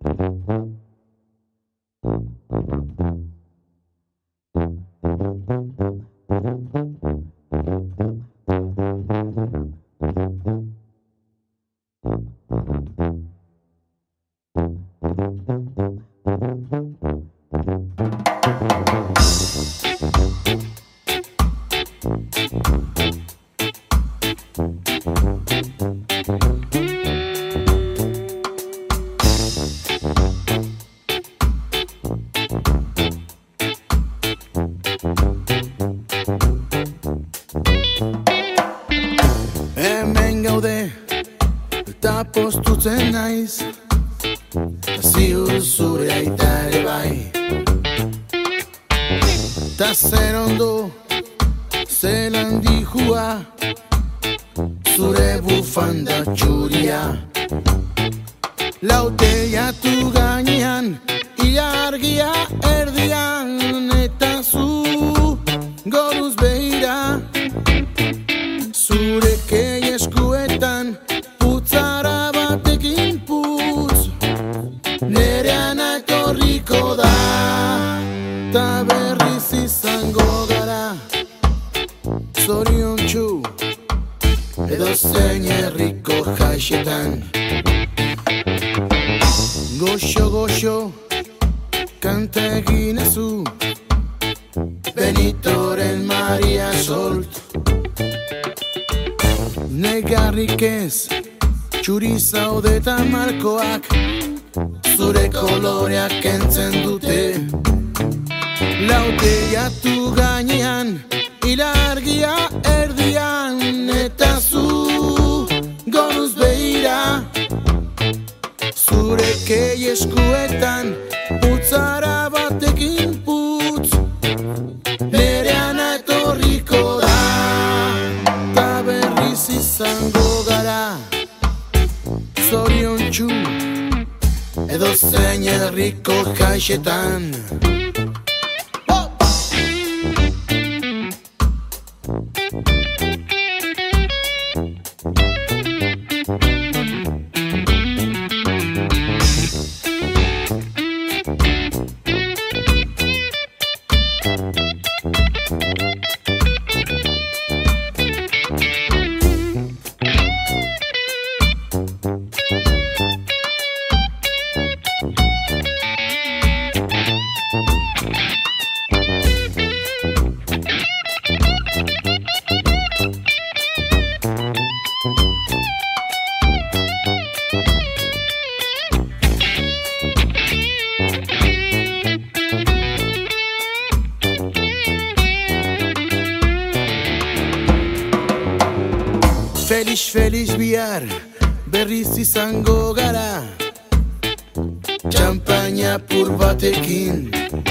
Hemen gaude eta postutzen naiz, ziur zure aita ere bai. Ta zer ondo, zelan dihua, zure bufanda txuria. Laute jatu gainean, ilargia erdian, eta zu goruz behira. Zure kei eskuetan, putzara batekin putz, nerean etorriko da, ta berriz izango gara. Zoriontsu, edo zein herriko jaixetan. Goxo, goxo, kanta egin ezu, Benitoren Maria Solt. Negarrik ez, txuri zaude eta markoak, zure koloreak entzen dute. Laute jatu gainean, ilargia erdian, eta zu goruz behira. Zure kei eskuetan, putzara batekin putz, nerean etorriko da, ta berriz izango gara. Zoriontsu, edo zein herriko jaixetan. Felix, Felix bihar, berriz izango gara, txampaina pur batekin.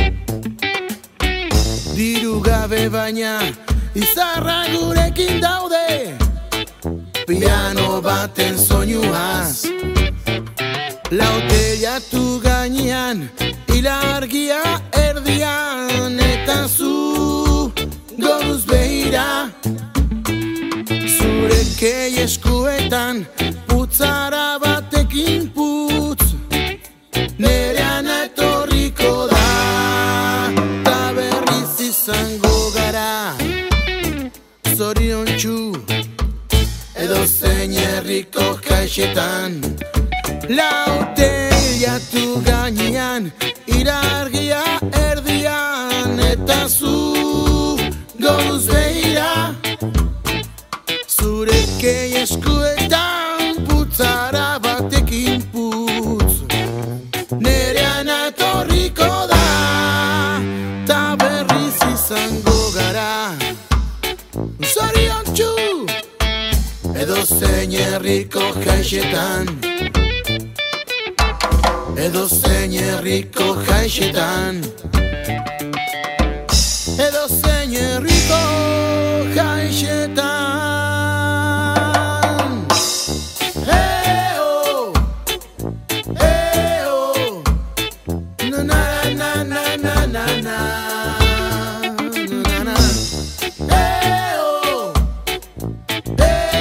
Diru gabe baina, izarra gurekin daude, piano baten soinuaz. Laute jatu gainean, ilargia erdian, eta zu goruz behira. Zure kei eskuetan, putzara batekin putz, nerean etorriko da, ta berriz izango gara. Zoriontsu, edo zein herriko jaixetan. Laute jatu gainean, ilargia erdian, eta zu goruz behira. Zure kei eskuetan, putzara batekin putz, nerean etorriko da, ta berriz izango gara. Zoriontsu, edo zein herriko jaixetan, edo zein herriko jaixetan, edo zein herriko jaixetan.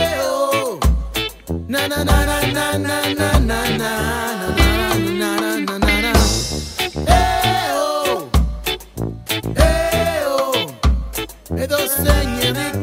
Na na na na na na na na na na na na. zenik